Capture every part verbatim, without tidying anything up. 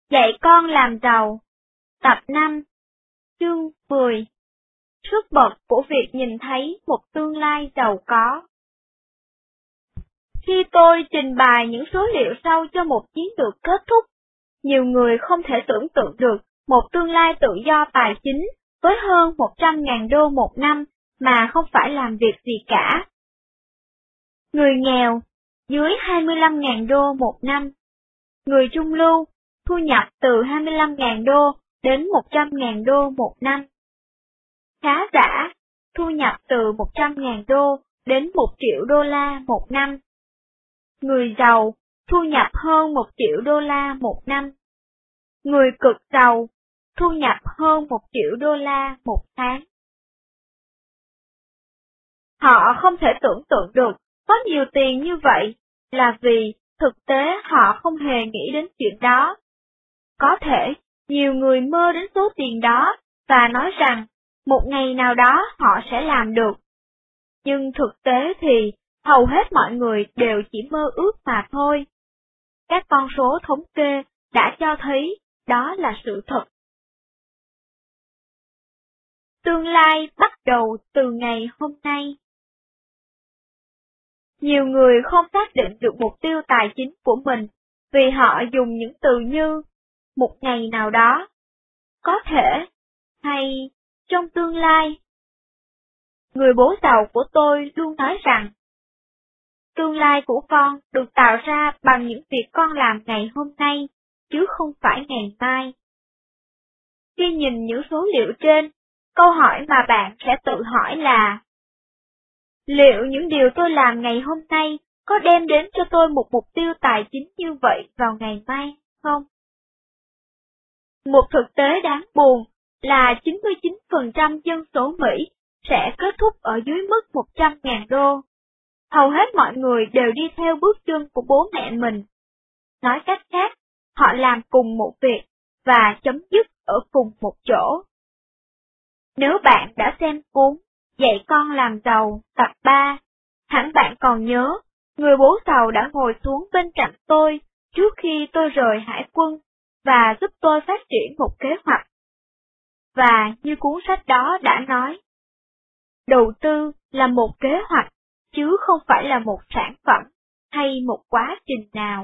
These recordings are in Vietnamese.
Dạy con làm giàu. Tập năm. Chương mười. Sức bật của việc nhìn thấy một tương lai giàu có. Khi tôi trình bày những số liệu sau cho một chiến lược kết thúc, nhiều người không thể tưởng tượng được một tương lai tự do tài chính với hơn một trăm nghìn đô một năm mà không phải làm việc gì cả. Người nghèo, dưới hai mươi lăm nghìn đô một năm. Người trung lưu, thu nhập từ hai mươi lăm nghìn đô đến một trăm nghìn đô một năm. Khá giả, thu nhập từ một trăm nghìn đô đến một triệu đô la một năm. Người giàu, thu nhập hơn một triệu đô la một năm. Người cực giàu, thu nhập hơn một triệu đô la một tháng. Họ không thể tưởng tượng được có nhiều tiền như vậy là vì thực tế họ không hề nghĩ đến chuyện đó. Có thể, nhiều người mơ đến số tiền đó và nói rằng một ngày nào đó họ sẽ làm được. Nhưng thực tế thì hầu hết mọi người đều chỉ mơ ước mà thôi. Các con số thống kê đã cho thấy đó là sự thật. Tương lai bắt đầu từ ngày hôm nay. Nhiều người không xác định được mục tiêu tài chính của mình vì họ dùng những từ như một ngày nào đó, có thể, hay trong tương lai. Người bố giàu của tôi luôn nói rằng, tương lai của con được tạo ra bằng những việc con làm ngày hôm nay, chứ không phải ngày mai. Khi nhìn những số liệu trên, câu hỏi mà bạn sẽ tự hỏi là, liệu những điều tôi làm ngày hôm nay có đem đến cho tôi một mục tiêu tài chính như vậy vào ngày mai không? Một thực tế đáng buồn là chín mươi chín phần trăm dân số Mỹ sẽ kết thúc ở dưới mức một trăm nghìn đô. Hầu hết mọi người đều đi theo bước chân của bố mẹ mình. Nói cách khác, họ làm cùng một việc và chấm dứt ở cùng một chỗ. Nếu bạn đã xem cuốn Dạy con làm giàu tập ba, hẳn bạn còn nhớ, người bố giàu đã ngồi xuống bên cạnh tôi trước khi tôi rời hải quân và giúp tôi phát triển một kế hoạch. Và như cuốn sách đó đã nói, đầu tư là một kế hoạch, chứ không phải là một sản phẩm hay một quá trình nào.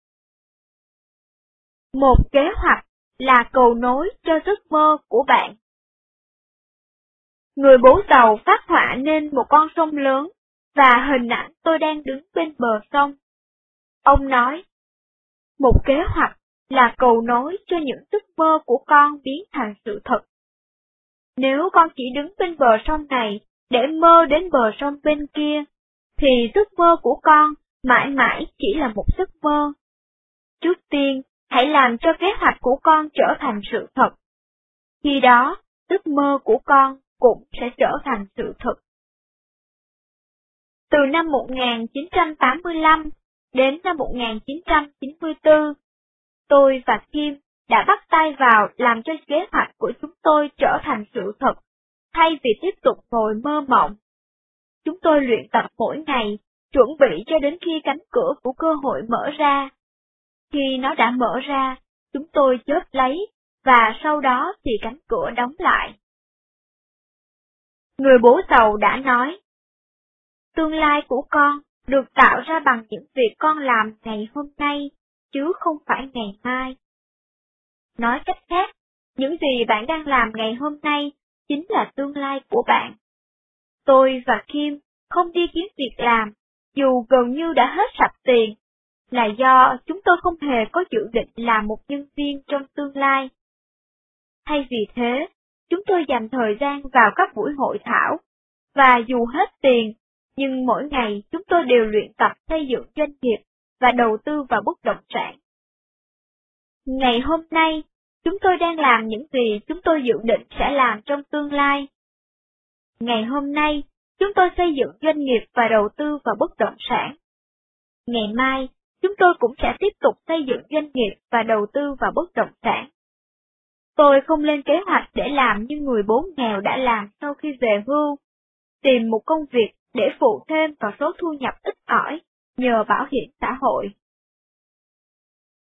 Một kế hoạch là cầu nối cho giấc mơ của bạn. Người bố giàu phác họa nên một con sông lớn, và hình ảnh tôi đang đứng bên bờ sông. Ông nói, một kế hoạch là cầu nối cho những giấc mơ của con biến thành sự thật. Nếu con chỉ đứng bên bờ sông này để mơ đến bờ sông bên kia, thì giấc mơ của con mãi mãi chỉ là một giấc mơ. Trước tiên, hãy làm cho kế hoạch của con trở thành sự thật. Khi đó, giấc mơ của con cũng sẽ trở thành sự thật. Từ năm một nghìn chín trăm tám mươi lăm đến năm một nghìn chín trăm chín mươi tư, tôi và Kim đã bắt tay vào làm cho kế hoạch của chúng tôi trở thành sự thật, thay vì tiếp tục ngồi mơ mộng. Chúng tôi luyện tập mỗi ngày, chuẩn bị cho đến khi cánh cửa của cơ hội mở ra. Khi nó đã mở ra, chúng tôi chớp lấy, và sau đó thì cánh cửa đóng lại. Người bố giàu đã nói, tương lai của con được tạo ra bằng những việc con làm ngày hôm nay, chứ không phải ngày mai. Nói cách khác, những gì bạn đang làm ngày hôm nay chính là tương lai của bạn. Tôi và Kim không đi kiếm việc làm, dù gần như đã hết sạch tiền, là do chúng tôi không hề có dự định làm một nhân viên trong tương lai. Thay vì thế, chúng tôi dành thời gian vào các buổi hội thảo, và dù hết tiền, nhưng mỗi ngày chúng tôi đều luyện tập xây dựng doanh nghiệp và đầu tư vào bất động sản. Ngày hôm nay, chúng tôi đang làm những gì chúng tôi dự định sẽ làm trong tương lai. Ngày hôm nay, chúng tôi xây dựng doanh nghiệp và đầu tư vào bất động sản. Ngày mai, chúng tôi cũng sẽ tiếp tục xây dựng doanh nghiệp và đầu tư vào bất động sản. Tôi không lên kế hoạch để làm như người bố nghèo đã làm sau khi về hưu, tìm một công việc để phụ thêm vào số thu nhập ít ỏi nhờ bảo hiểm xã hội.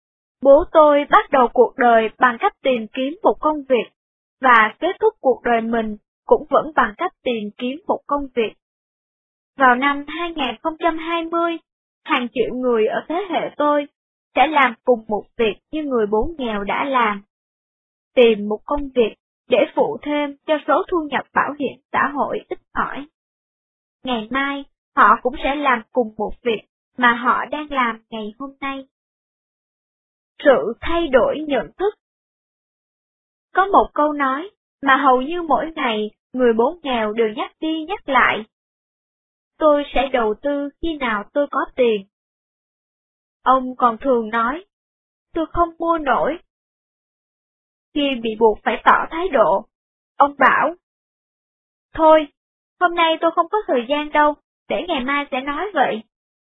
Bố tôi bắt đầu cuộc đời bằng cách tìm kiếm một công việc, và kết thúc cuộc đời mình cũng vẫn bằng cách tìm kiếm một công việc. Vào năm hai nghìn không trăm hai mươi, hàng triệu người ở thế hệ tôi sẽ làm cùng một việc như người bố nghèo đã làm. Tìm một công việc để phụ thêm cho số thu nhập bảo hiểm xã hội ít ỏi. Ngày mai, họ cũng sẽ làm cùng một việc mà họ đang làm ngày hôm nay. Sự thay đổi nhận thức. Có một câu nói mà hầu như mỗi ngày người bố nghèo đều nhắc đi nhắc lại. Tôi sẽ đầu tư khi nào tôi có tiền. Ông còn thường nói, tôi không mua nổi. Khi bị buộc phải tỏ thái độ, ông bảo, thôi, hôm nay tôi không có thời gian đâu, để ngày mai sẽ nói vậy.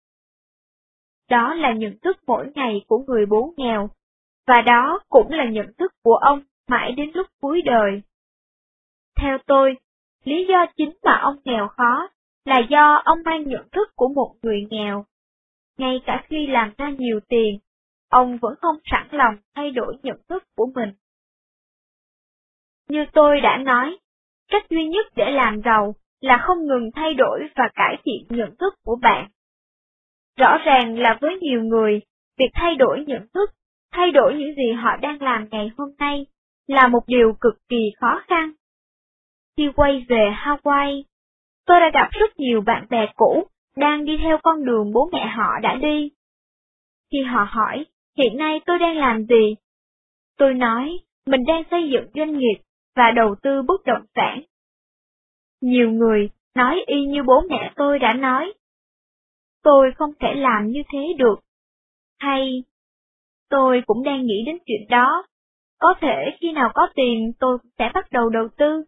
Đó là nhận thức mỗi ngày của người bố nghèo, và đó cũng là nhận thức của ông mãi đến lúc cuối đời. Theo tôi, lý do chính mà ông nghèo khó là do ông mang nhận thức của một người nghèo. Ngay cả khi làm ra nhiều tiền, ông vẫn không sẵn lòng thay đổi nhận thức của mình. Như tôi đã nói, cách duy nhất để làm giàu là không ngừng thay đổi và cải thiện nhận thức của bạn. Rõ ràng là với nhiều người, việc thay đổi nhận thức, thay đổi những gì họ đang làm ngày hôm nay, là một điều cực kỳ khó khăn. Khi quay về Hawaii, tôi đã gặp rất nhiều bạn bè cũ đang đi theo con đường bố mẹ họ đã đi. Khi họ hỏi, hiện nay tôi đang làm gì? Tôi nói, mình đang xây dựng doanh nghiệp và đầu tư bất động sản. Nhiều người nói y như bố mẹ tôi đã nói. Tôi không thể làm như thế được. Hay, tôi cũng đang nghĩ đến chuyện đó. Có thể khi nào có tiền tôi sẽ bắt đầu đầu tư.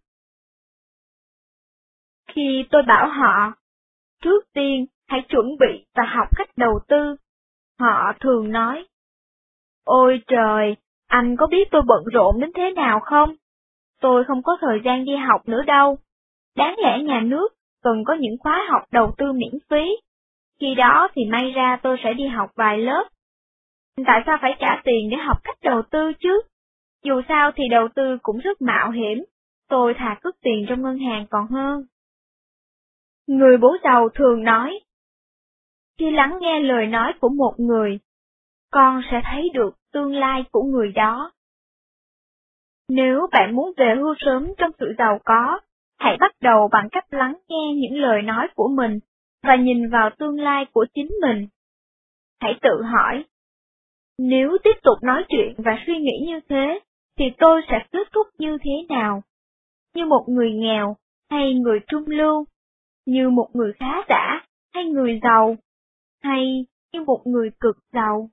Khi tôi bảo họ, trước tiên hãy chuẩn bị và học cách đầu tư, họ thường nói, ôi trời, anh có biết tôi bận rộn đến thế nào không? Tôi không có thời gian đi học nữa đâu. Đáng lẽ nhà nước cần có những khóa học đầu tư miễn phí. Khi đó thì may ra tôi sẽ đi học vài lớp. Tại sao phải trả tiền để học cách đầu tư chứ? Dù sao thì đầu tư cũng rất mạo hiểm. Tôi thà cất tiền trong ngân hàng còn hơn. Người bố giàu thường nói, khi lắng nghe lời nói của một người, con sẽ thấy được tương lai của người đó. Nếu bạn muốn về hưu sớm trong sự giàu có, hãy bắt đầu bằng cách lắng nghe những lời nói của mình và nhìn vào tương lai của chính mình. Hãy tự hỏi, nếu tiếp tục nói chuyện và suy nghĩ như thế, thì tôi sẽ kết thúc như thế nào? Như một người nghèo hay người trung lưu? Như một người khá giả hay người giàu? Hay như một người cực giàu?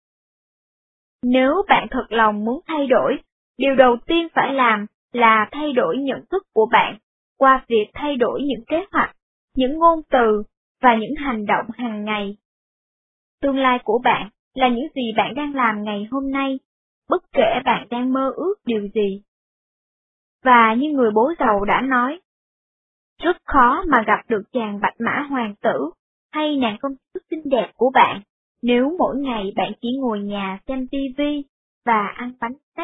Nếu bạn thật lòng muốn thay đổi, điều đầu tiên phải làm là thay đổi nhận thức của bạn qua việc thay đổi những kế hoạch, những ngôn từ và những hành động hàng ngày. Tương lai của bạn là những gì bạn đang làm ngày hôm nay, bất kể bạn đang mơ ước điều gì. Và như người bố giàu đã nói, rất khó mà gặp được chàng bạch mã hoàng tử hay nàng công chúa xinh đẹp của bạn nếu mỗi ngày bạn chỉ ngồi nhà xem tivi và ăn bánh snack.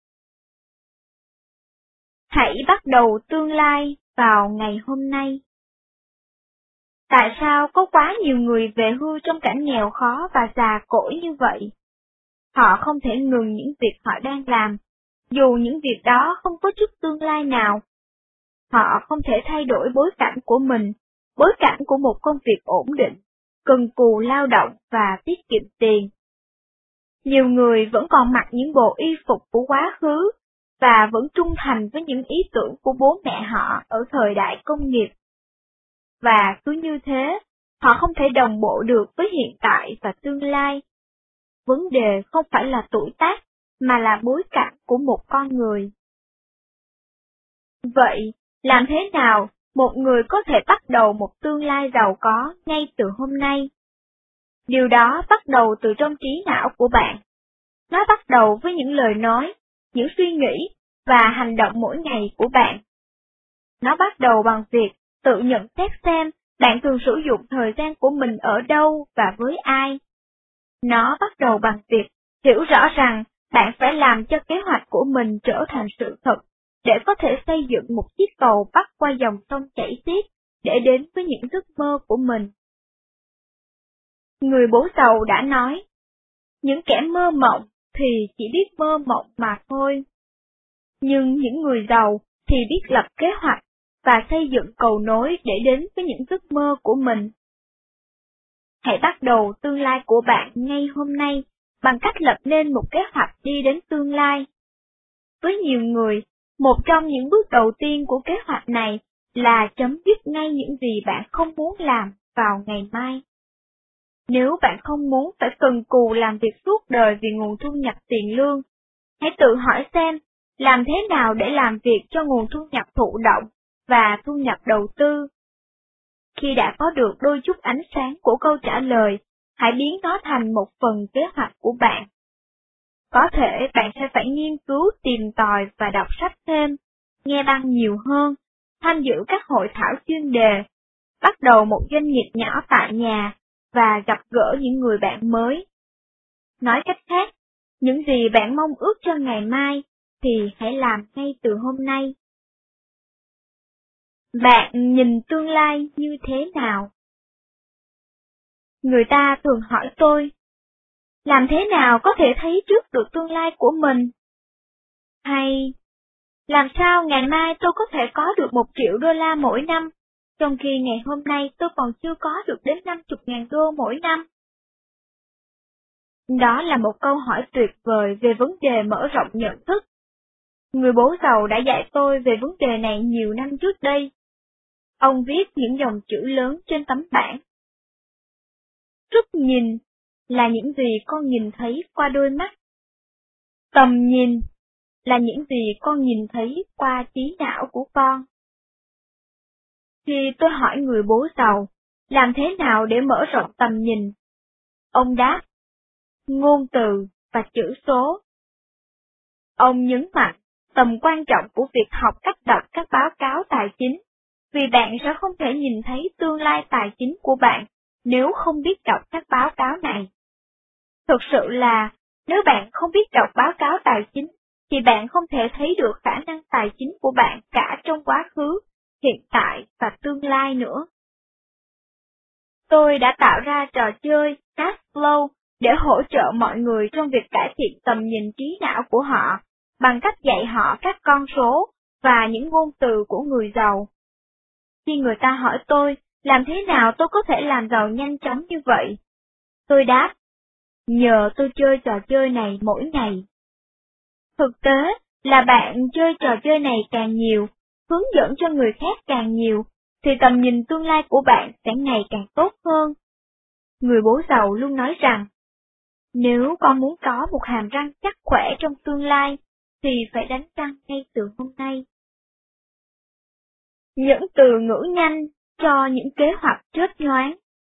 Hãy bắt đầu tương lai vào ngày hôm nay. Tại sao có quá nhiều người về hưu trong cảnh nghèo khó và già cỗi như vậy? Họ không thể ngừng những việc họ đang làm, dù những việc đó không có chút tương lai nào. Họ không thể thay đổi bối cảnh của mình, bối cảnh của một công việc ổn định, cần cù lao động và tiết kiệm tiền. Nhiều người vẫn còn mặc những bộ y phục của quá khứ, và vẫn trung thành với những ý tưởng của bố mẹ họ ở thời đại công nghiệp. Và cứ như thế, họ không thể đồng bộ được với hiện tại và tương lai. Vấn đề không phải là tuổi tác, mà là bối cảnh của một con người. Vậy, làm thế nào một người có thể bắt đầu một tương lai giàu có ngay từ hôm nay? Điều đó bắt đầu từ trong trí não của bạn. Nó bắt đầu với những lời nói, những suy nghĩ và hành động mỗi ngày của bạn. Nó bắt đầu bằng việc tự nhận xét xem bạn thường sử dụng thời gian của mình ở đâu và với ai. Nó bắt đầu bằng việc Hiểu rõ rằng bạn phải làm cho kế hoạch của mình trở thành sự thật, để có thể xây dựng một chiếc cầu bắc qua dòng sông chảy xiết, để đến với những giấc mơ của mình. Người bố giàu đã nói, những kẻ mơ mộng thì chỉ biết mơ mộng mà thôi. Nhưng những người giàu thì biết lập kế hoạch và xây dựng cầu nối để đến với những giấc mơ của mình. Hãy bắt đầu tương lai của bạn ngay hôm nay bằng cách lập nên một kế hoạch đi đến tương lai. Với nhiều người, một trong những bước đầu tiên của kế hoạch này là chấm dứt ngay những gì bạn không muốn làm vào ngày mai. Nếu bạn không muốn phải cần cù làm việc suốt đời vì nguồn thu nhập tiền lương, hãy tự hỏi xem, làm thế nào để làm việc cho nguồn thu nhập thụ động và thu nhập đầu tư. Khi đã có được đôi chút ánh sáng của câu trả lời, hãy biến nó thành một phần kế hoạch của bạn. Có thể bạn sẽ phải nghiên cứu, tìm tòi và đọc sách thêm, nghe băng nhiều hơn, tham dự các hội thảo chuyên đề, bắt đầu một doanh nghiệp nhỏ tại nhà và gặp gỡ những người bạn mới. Nói cách khác, những gì bạn mong ước cho ngày mai thì hãy làm ngay từ hôm nay. Bạn nhìn tương lai như thế nào? Người ta thường hỏi tôi, làm thế nào có thể thấy trước được tương lai của mình? Hay, làm sao ngày mai tôi có thể có được một triệu đô la mỗi năm, trong khi ngày hôm nay tôi còn chưa có được đến năm mươi ngàn đô mỗi năm? Đó là một câu hỏi tuyệt vời về vấn đề mở rộng nhận thức. Người bố giàu đã dạy tôi về vấn đề này nhiều năm trước đây. Ông viết những dòng chữ lớn trên tấm bảng. Sức nhìn là những gì con nhìn thấy qua đôi mắt. Tầm nhìn là những gì con nhìn thấy qua trí não của con. Khi tôi hỏi người bố giàu, làm thế nào để mở rộng tầm nhìn? Ông đáp, ngôn từ và chữ số. Ông nhấn mạnh tầm quan trọng của việc học cách đọc các báo cáo tài chính, vì bạn sẽ không thể nhìn thấy tương lai tài chính của bạn nếu không biết đọc các báo cáo này. Thực sự là, nếu bạn không biết đọc báo cáo tài chính, thì bạn không thể thấy được khả năng tài chính của bạn cả trong quá khứ, hiện tại và tương lai nữa. Tôi đã tạo ra trò chơi Cash Flow để hỗ trợ mọi người trong việc cải thiện tầm nhìn trí não của họ, bằng cách dạy họ các con số và những ngôn từ của người giàu. Khi người ta hỏi tôi, làm thế nào tôi có thể làm giàu nhanh chóng như vậy? Tôi đáp, nhờ tôi chơi trò chơi này mỗi ngày. Thực tế là bạn chơi trò chơi này càng nhiều, hướng dẫn cho người khác càng nhiều, thì tầm nhìn tương lai của bạn sẽ ngày càng tốt hơn. Người bố giàu luôn nói rằng, nếu con muốn có một hàm răng chắc khỏe trong tương lai, thì phải đánh răng ngay từ hôm nay. Những từ ngữ nhanh cho những kế hoạch chớp nhoáng.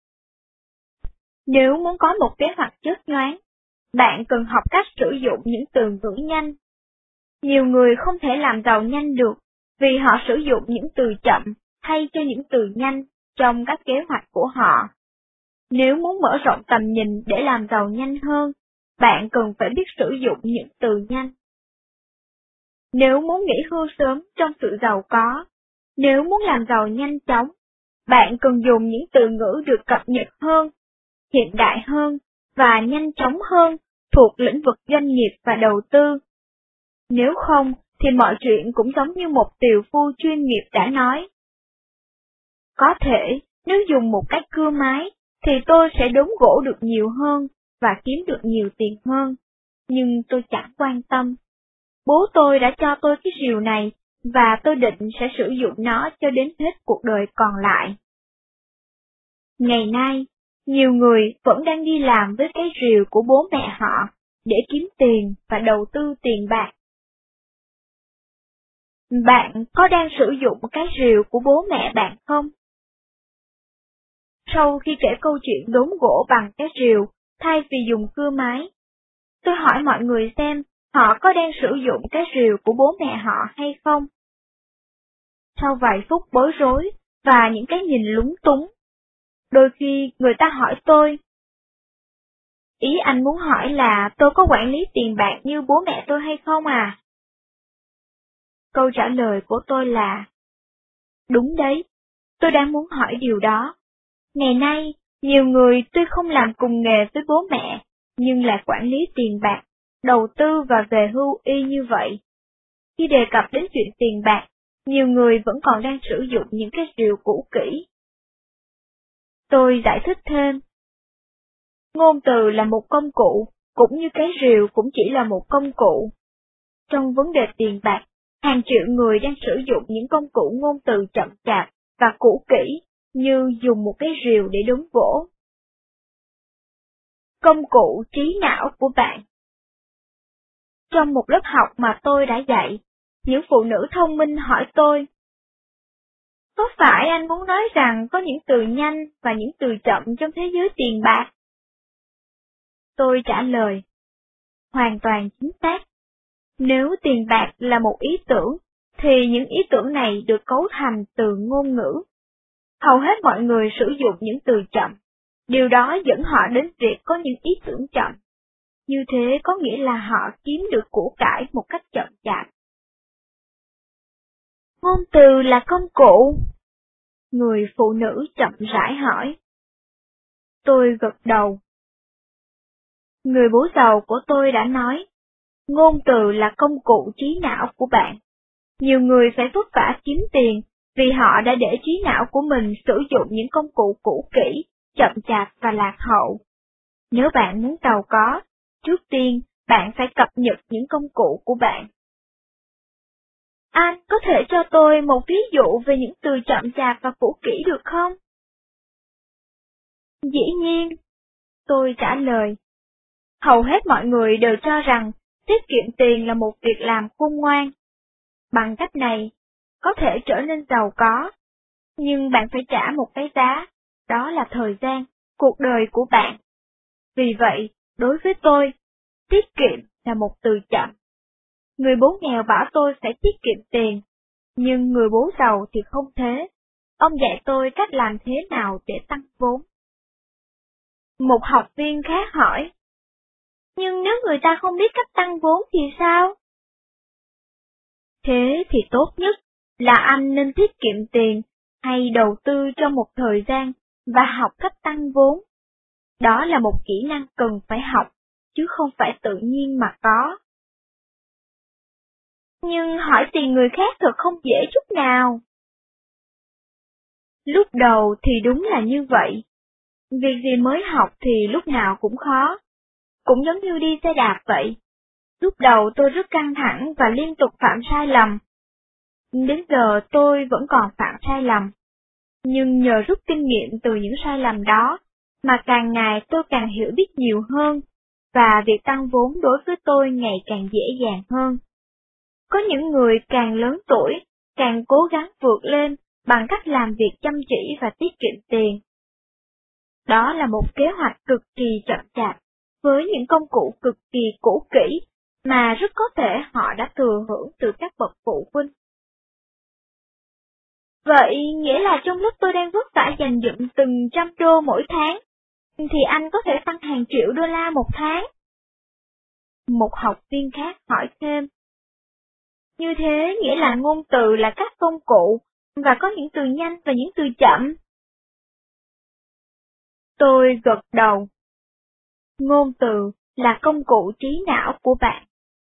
Nếu muốn có một kế hoạch chớp nhoáng, bạn cần học cách sử dụng những từ ngữ nhanh. Nhiều người không thể làm giàu nhanh được vì họ sử dụng những từ chậm thay cho những từ nhanh trong các kế hoạch của họ. Nếu muốn mở rộng tầm nhìn để làm giàu nhanh hơn, bạn cần phải biết sử dụng những từ nhanh. Nếu muốn nghỉ hưu sớm trong sự giàu có, nếu muốn làm giàu nhanh chóng, bạn cần dùng những từ ngữ được cập nhật hơn, hiện đại hơn và nhanh chóng hơn thuộc lĩnh vực doanh nghiệp và đầu tư. Nếu không, thì mọi chuyện cũng giống như một tiều phu chuyên nghiệp đã nói. Có thể, nếu dùng một cách cưa máy, thì tôi sẽ đốn gỗ được nhiều hơn và kiếm được nhiều tiền hơn, nhưng tôi chẳng quan tâm. Bố tôi đã cho tôi cái rìu này, và tôi định sẽ sử dụng nó cho đến hết cuộc đời còn lại. Ngày nay, nhiều người vẫn đang đi làm với cái rìu của bố mẹ họ để kiếm tiền và đầu tư tiền bạc. Bạn có đang sử dụng cái rìu của bố mẹ bạn không? Sau khi kể câu chuyện đốn gỗ bằng cái rìu thay vì dùng cưa máy, tôi hỏi mọi người xem họ có đang sử dụng cái rìu của bố mẹ họ hay không. Sau vài phút bối rối và những cái nhìn lúng túng, đôi khi người ta hỏi tôi, Ý anh muốn hỏi là tôi có quản lý tiền bạc như bố mẹ tôi hay không à? Câu trả lời của tôi là đúng đấy, tôi đang muốn hỏi điều đó. Ngày nay, nhiều người tuy không làm cùng nghề với bố mẹ, nhưng lại quản lý tiền bạc, đầu tư và về hưu y như vậy. Khi đề cập đến chuyện tiền bạc, nhiều người vẫn còn đang sử dụng những cái rìu cũ kỹ. Tôi giải thích thêm. Ngôn từ là một công cụ, cũng như cái rìu cũng chỉ là một công cụ. Trong vấn đề tiền bạc, hàng triệu người đang sử dụng những công cụ ngôn từ chậm chạp và cũ kỹ, như dùng một cái rìu để đốn gỗ. Công cụ trí não của bạn. Trong một lớp học mà tôi đã dạy, những phụ nữ thông minh hỏi tôi, có phải anh muốn nói rằng có những từ nhanh và những từ chậm trong thế giới tiền bạc? Tôi trả lời, hoàn toàn chính xác. Nếu tiền bạc là một ý tưởng, thì những ý tưởng này được cấu thành từ ngôn ngữ. Hầu hết mọi người sử dụng những từ chậm. Điều đó dẫn họ đến việc có những ý tưởng chậm. Như thế có nghĩa là họ kiếm được của cải một cách chậm chạp. Ngôn từ là công cụ. Người phụ nữ chậm rãi hỏi. Tôi gật đầu. Người bố giàu của tôi đã nói, ngôn từ là công cụ trí não của bạn. Nhiều người phải vất vả kiếm tiền vì họ đã để trí não của mình sử dụng những công cụ cũ kỹ, chậm chạp và lạc hậu. Nếu bạn muốn giàu có, trước tiên bạn phải cập nhật những công cụ của bạn. Anh có thể cho tôi một ví dụ về những từ chậm chạp và cũ kỹ được không? Dĩ nhiên, tôi trả lời. Hầu hết mọi người đều cho rằng tiết kiệm tiền là một việc làm khôn ngoan. Bằng cách này, có thể trở nên giàu có, nhưng bạn phải trả một cái giá, đó là thời gian, cuộc đời của bạn. Vì vậy, đối với tôi, tiết kiệm là một từ chậm. Người bố nghèo bảo tôi phải tiết kiệm tiền, nhưng người bố giàu thì không thế. Ông dạy tôi cách làm thế nào để tăng vốn. Một học viên khác hỏi, nhưng nếu người ta không biết cách tăng vốn thì sao? Thế thì tốt nhất là anh nên tiết kiệm tiền hay đầu tư trong một thời gian và học cách tăng vốn. Đó là một kỹ năng cần phải học, chứ không phải tự nhiên mà có. Nhưng hỏi tiền người khác thật không dễ chút nào. Lúc đầu thì đúng là như vậy. Việc gì mới học thì lúc nào cũng khó. Cũng giống như đi xe đạp vậy. Lúc đầu tôi rất căng thẳng và liên tục phạm sai lầm. Đến giờ tôi vẫn còn phạm sai lầm. Nhưng nhờ rút kinh nghiệm từ những sai lầm đó, mà càng ngày tôi càng hiểu biết nhiều hơn, và việc tăng vốn đối với tôi ngày càng dễ dàng hơn. Có những người càng lớn tuổi, càng cố gắng vượt lên bằng cách làm việc chăm chỉ và tiết kiệm tiền. Đó là một kế hoạch cực kỳ chậm chạp, với những công cụ cực kỳ cũ kỹ, mà rất có thể họ đã thừa hưởng từ các bậc phụ huynh. Vậy nghĩa là trong lúc tôi đang vất vả dành dụm từng trăm đô mỗi tháng, thì anh có thể tăng hàng triệu đô la một tháng? Một học viên khác hỏi thêm. Như thế nghĩa là ngôn từ là các công cụ, và có những từ nhanh và những từ chậm. Tôi gật đầu. Ngôn từ là công cụ trí não của bạn.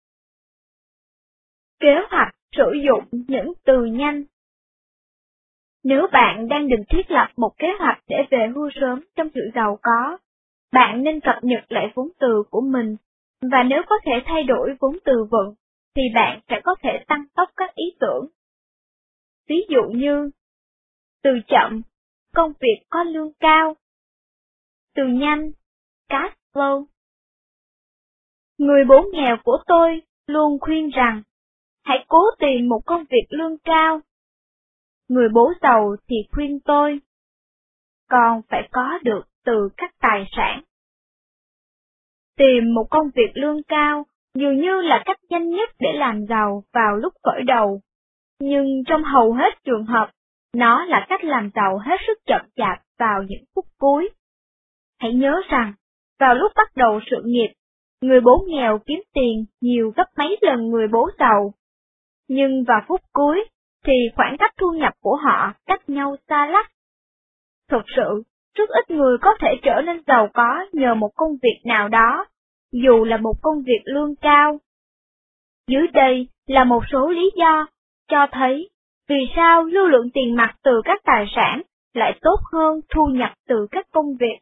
Kế hoạch sử dụng những từ nhanh. Nếu bạn đang định thiết lập một kế hoạch để về hưu sớm trong sự giàu có, bạn nên cập nhật lại vốn từ của mình, và nếu có thể thay đổi vốn từ vựng, thì bạn sẽ có thể tăng tốc các ý tưởng. Ví dụ như, từ chậm, công việc có lương cao. Từ nhanh, cash flow. Người bố nghèo của tôi luôn khuyên rằng, hãy cố tìm một công việc lương cao. Người bố giàu thì khuyên tôi, còn phải có được từ các tài sản. Tìm một công việc lương cao dường như là cách nhanh nhất để làm giàu vào lúc khởi đầu, nhưng trong hầu hết trường hợp, nó là cách làm giàu hết sức chậm chạp vào những phút cuối. Hãy nhớ rằng, vào lúc bắt đầu sự nghiệp, người bố nghèo kiếm tiền nhiều gấp mấy lần người bố giàu. Nhưng vào phút cuối, thì khoảng cách thu nhập của họ cách nhau xa lắc. Thực sự, rất ít người có thể trở nên giàu có nhờ một công việc nào đó, dù là một công việc lương cao. Dưới đây là một số lý do cho thấy vì sao lưu lượng tiền mặt từ các tài sản lại tốt hơn thu nhập từ các công việc.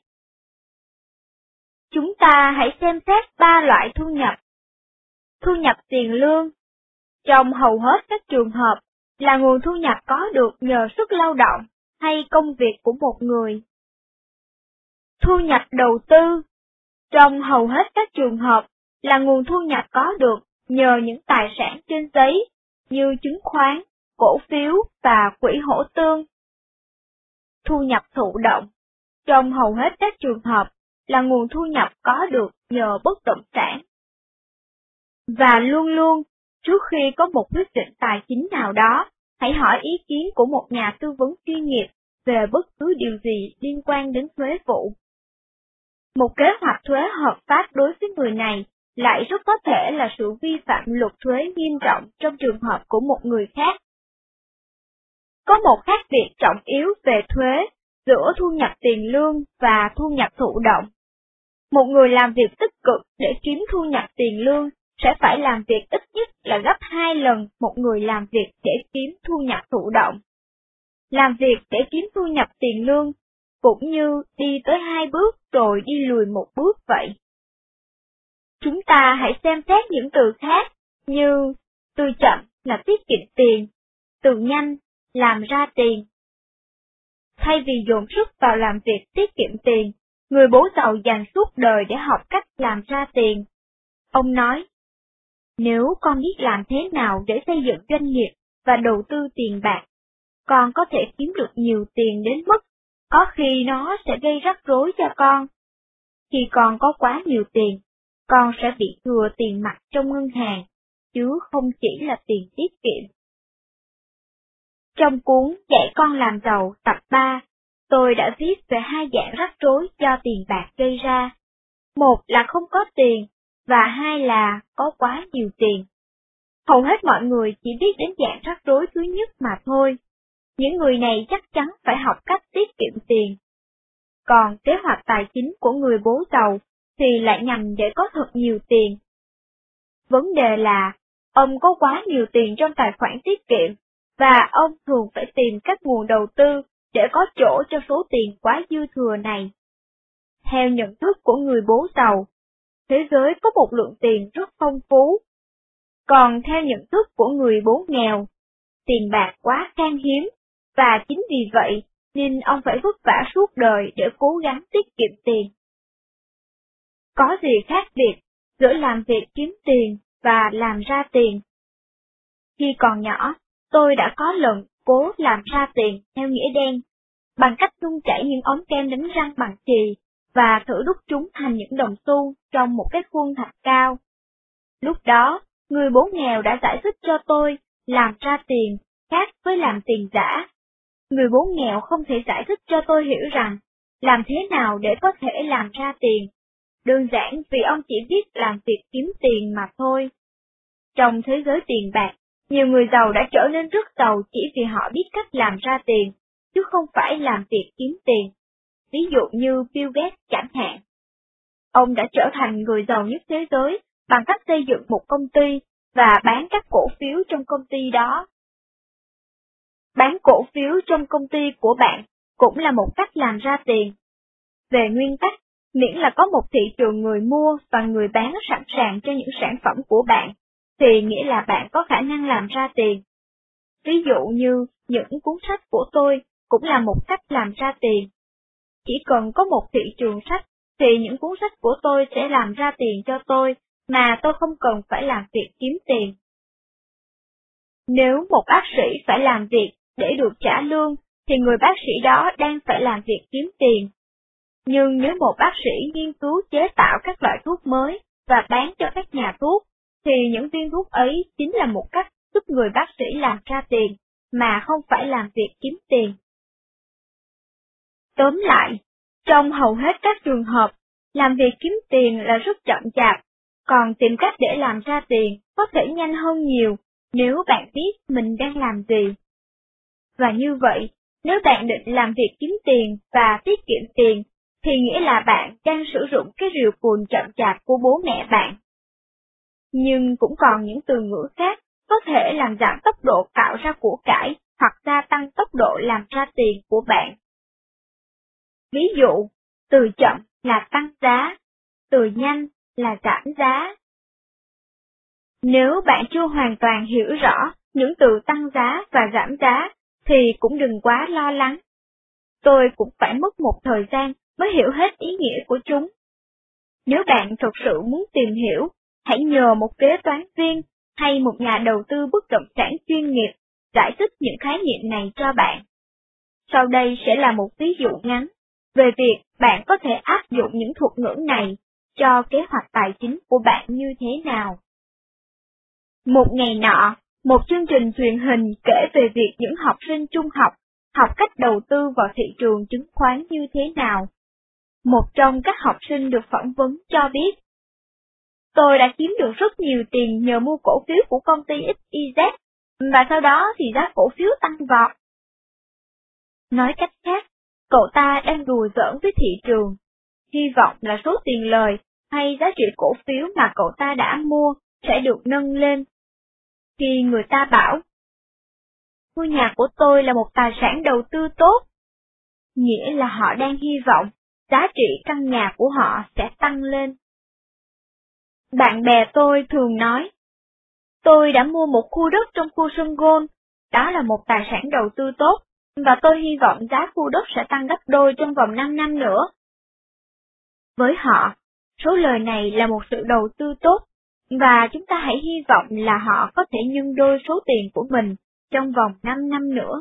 Chúng ta hãy xem xét ba loại thu nhập. Thu nhập tiền lương, trong hầu hết các trường hợp, là nguồn thu nhập có được nhờ sức lao động hay công việc của một người. Thu nhập đầu tư, trong hầu hết các trường hợp, là nguồn thu nhập có được nhờ những tài sản trên giấy, như chứng khoán, cổ phiếu và quỹ hỗ tương. Thu nhập thụ động, trong hầu hết các trường hợp, là nguồn thu nhập có được nhờ bất động sản. Và luôn luôn, trước khi có một quyết định tài chính nào đó, hãy hỏi ý kiến của một nhà tư vấn chuyên nghiệp về bất cứ điều gì liên quan đến thuế vụ. Một kế hoạch thuế hợp pháp đối với người này lại rất có thể là sự vi phạm luật thuế nghiêm trọng trong trường hợp của một người khác. Có một khác biệt trọng yếu về thuế giữa thu nhập tiền lương và thu nhập thụ động. Một người làm việc tích cực để kiếm thu nhập tiền lương sẽ phải làm việc ít nhất là gấp hai lần một người làm việc để kiếm thu nhập thụ động. Làm việc để kiếm thu nhập tiền lương cũng như đi tới hai bước rồi đi lùi một bước vậy. Chúng ta hãy xem xét những từ khác như từ chậm là tiết kiệm tiền, từ nhanh làm ra tiền. Thay vì dồn sức vào làm việc tiết kiệm tiền, người bố giàu dành suốt đời để học cách làm ra tiền. Ông nói, nếu con biết làm thế nào để xây dựng doanh nghiệp và đầu tư tiền bạc, con có thể kiếm được nhiều tiền đến mức có khi nó sẽ gây rắc rối cho con. Khi con có quá nhiều tiền, con sẽ bị thừa tiền mặt trong ngân hàng, chứ không chỉ là tiền tiết kiệm. Trong cuốn Dạy con làm giàu tập ba, tôi đã viết về hai dạng rắc rối do tiền bạc gây ra. Một là không có tiền, và hai là có quá nhiều tiền. Hầu hết mọi người chỉ biết đến dạng rắc rối thứ nhất mà thôi. Những người này chắc chắn phải học cách tiết kiệm tiền. Còn kế hoạch tài chính của người bố giàu thì lại nhằm để có thật nhiều tiền. Vấn đề là, ông có quá nhiều tiền trong tài khoản tiết kiệm, và ông thường phải tìm các nguồn đầu tư để có chỗ cho số tiền quá dư thừa này. Theo nhận thức của người bố giàu, thế giới có một lượng tiền rất phong phú. Còn theo nhận thức của người bố nghèo, tiền bạc quá khan hiếm, và chính vì vậy nên ông phải vất vả suốt đời để cố gắng tiết kiệm tiền. Có gì khác biệt giữa làm việc kiếm tiền và làm ra tiền? Khi còn nhỏ, tôi đã có lần cố làm ra tiền theo nghĩa đen, bằng cách nung chảy những ống kem đánh răng bằng chì và thử đúc chúng thành những đồng xu trong một cái khuôn thạch cao. Lúc đó, người bố nghèo đã giải thích cho tôi làm ra tiền khác với làm tiền giả. Người bố nghèo không thể giải thích cho tôi hiểu rằng làm thế nào để có thể làm ra tiền. Đơn giản vì ông chỉ biết làm việc kiếm tiền mà thôi. Trong thế giới tiền bạc, nhiều người giàu đã trở nên rất giàu chỉ vì họ biết cách làm ra tiền, chứ không phải làm việc kiếm tiền. Ví dụ như Bill Gates chẳng hạn. Ông đã trở thành người giàu nhất thế giới bằng cách xây dựng một công ty và bán các cổ phiếu trong công ty đó. Bán cổ phiếu trong công ty của bạn cũng là một cách làm ra tiền. Về nguyên tắc, miễn là có một thị trường người mua và người bán sẵn sàng cho những sản phẩm của bạn, thì nghĩa là bạn có khả năng làm ra tiền. Ví dụ như những cuốn sách của tôi cũng là một cách làm ra tiền. Chỉ cần có một thị trường sách, thì những cuốn sách của tôi sẽ làm ra tiền cho tôi, mà tôi không cần phải làm việc kiếm tiền. Nếu một bác sĩ phải làm việc để được trả lương, thì người bác sĩ đó đang phải làm việc kiếm tiền. Nhưng nếu một bác sĩ nghiên cứu chế tạo các loại thuốc mới và bán cho các nhà thuốc, thì những viên thuốc ấy chính là một cách giúp người bác sĩ làm ra tiền, mà không phải làm việc kiếm tiền. Tóm lại, trong hầu hết các trường hợp, làm việc kiếm tiền là rất chậm chạp, còn tìm cách để làm ra tiền có thể nhanh hơn nhiều nếu bạn biết mình đang làm gì. Và như vậy, nếu bạn định làm việc kiếm tiền và tiết kiệm tiền, thì nghĩa là bạn đang sử dụng cái rìu cùn chậm chạp của bố mẹ bạn. Nhưng cũng còn những từ ngữ khác có thể làm giảm tốc độ tạo ra của cải hoặc gia tăng tốc độ làm ra tiền của bạn. Ví dụ, từ chậm là tăng giá, từ nhanh là giảm giá. Nếu bạn chưa hoàn toàn hiểu rõ những từ tăng giá và giảm giá, thì cũng đừng quá lo lắng. Tôi cũng phải mất một thời gian mới hiểu hết ý nghĩa của chúng. Nếu bạn thực sự muốn tìm hiểu, hãy nhờ một kế toán viên hay một nhà đầu tư bất động sản chuyên nghiệp giải thích những khái niệm này cho bạn. Sau đây sẽ là một ví dụ ngắn về việc bạn có thể áp dụng những thuật ngữ này cho kế hoạch tài chính của bạn như thế nào. Một ngày nọ, một chương trình truyền hình kể về việc những học sinh trung học học cách đầu tư vào thị trường chứng khoán như thế nào. Một trong các học sinh được phỏng vấn cho biết: Tôi đã kiếm được rất nhiều tiền nhờ mua cổ phiếu của công ty ích i dét, và sau đó thì giá cổ phiếu tăng vọt. Nói cách khác, cậu ta đang đùa giỡn với thị trường, hy vọng là số tiền lời hay giá trị cổ phiếu mà cậu ta đã mua sẽ được nâng lên. Khi người ta bảo, ngôi nhà của tôi là một tài sản đầu tư tốt, nghĩa là họ đang hy vọng giá trị căn nhà của họ sẽ tăng lên. Bạn bè tôi thường nói, tôi đã mua một khu đất trong khu sân golf, đó là một tài sản đầu tư tốt, và tôi hy vọng giá khu đất sẽ tăng gấp đôi trong vòng năm năm nữa. Với họ, số lời này là một sự đầu tư tốt, và chúng ta hãy hy vọng là họ có thể nhân đôi số tiền của mình trong vòng năm năm nữa.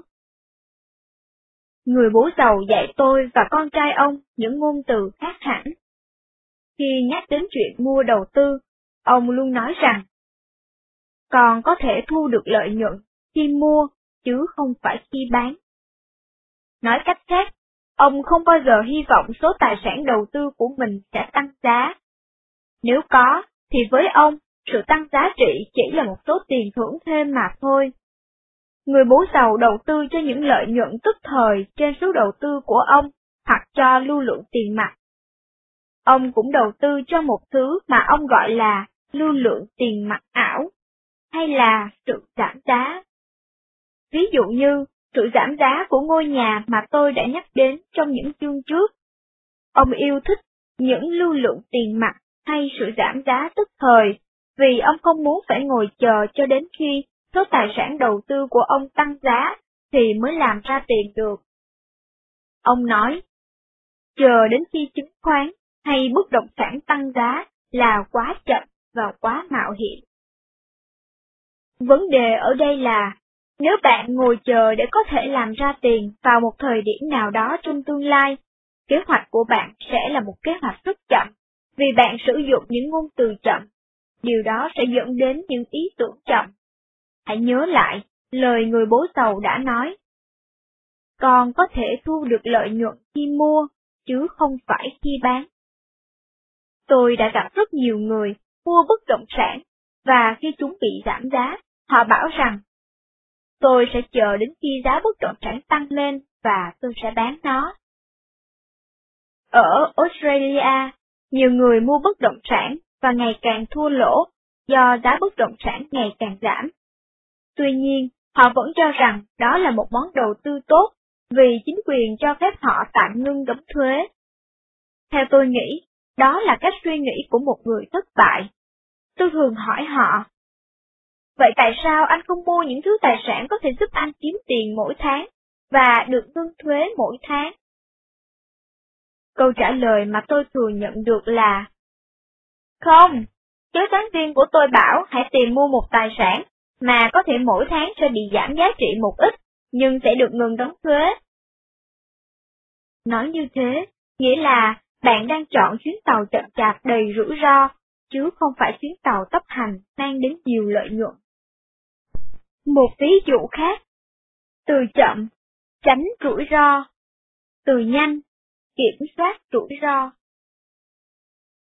Người bố giàu dạy tôi và con trai ông những ngôn từ khác hẳn. Khi nhắc đến chuyện mua đầu tư, ông luôn nói rằng, con có thể thu được lợi nhuận khi mua, chứ không phải khi bán. Nói cách khác, ông không bao giờ hy vọng số tài sản đầu tư của mình sẽ tăng giá. Nếu có, thì với ông, sự tăng giá trị chỉ là một số tiền thưởng thêm mà thôi. Người bố giàu đầu tư cho những lợi nhuận tức thời trên số đầu tư của ông, hoặc cho lưu lượng tiền mặt. Ông cũng đầu tư cho một thứ mà ông gọi là lưu lượng tiền mặt ảo, hay là sự giảm giá. Ví dụ như, sự giảm giá của ngôi nhà mà tôi đã nhắc đến trong những chương trước. Ông yêu thích những lưu lượng tiền mặt hay sự giảm giá tức thời, vì ông không muốn phải ngồi chờ cho đến khi số tài sản đầu tư của ông tăng giá thì mới làm ra tiền được. Ông nói, chờ đến khi chứng khoán hay bất động sản tăng giá là quá chậm và quá mạo hiểm. Vấn đề ở đây là, nếu bạn ngồi chờ để có thể làm ra tiền vào một thời điểm nào đó trong tương lai, kế hoạch của bạn sẽ là một kế hoạch rất chậm, vì bạn sử dụng những ngôn từ chậm. Điều đó sẽ dẫn đến những ý tưởng chậm. Hãy nhớ lại lời người bố giàu đã nói. Con có thể thu được lợi nhuận khi mua, chứ không phải khi bán. Tôi đã gặp rất nhiều người mua bất động sản, và khi chúng bị giảm giá, họ bảo rằng, tôi sẽ chờ đến khi giá bất động sản tăng lên và tôi sẽ bán nó. Ở Australia, nhiều người mua bất động sản và ngày càng thua lỗ do giá bất động sản ngày càng giảm. Tuy nhiên, họ vẫn cho rằng đó là một món đầu tư tốt vì chính quyền cho phép họ tạm ngưng đóng thuế. Theo tôi nghĩ, đó là cách suy nghĩ của một người thất bại. Tôi thường hỏi họ, vậy tại sao anh không mua những thứ tài sản có thể giúp anh kiếm tiền mỗi tháng và được ngưng thuế mỗi tháng? Câu trả lời mà tôi thường nhận được là, không, kế toán viên của tôi bảo hãy tìm mua một tài sản mà có thể mỗi tháng sẽ bị giảm giá trị một ít, nhưng sẽ được ngừng đóng thuế. Nói như thế, nghĩa là bạn đang chọn chuyến tàu chậm chạp đầy rủi ro, chứ không phải chuyến tàu tốc hành mang đến nhiều lợi nhuận. Một ví dụ khác, từ chậm, tránh rủi ro, từ nhanh, kiểm soát rủi ro.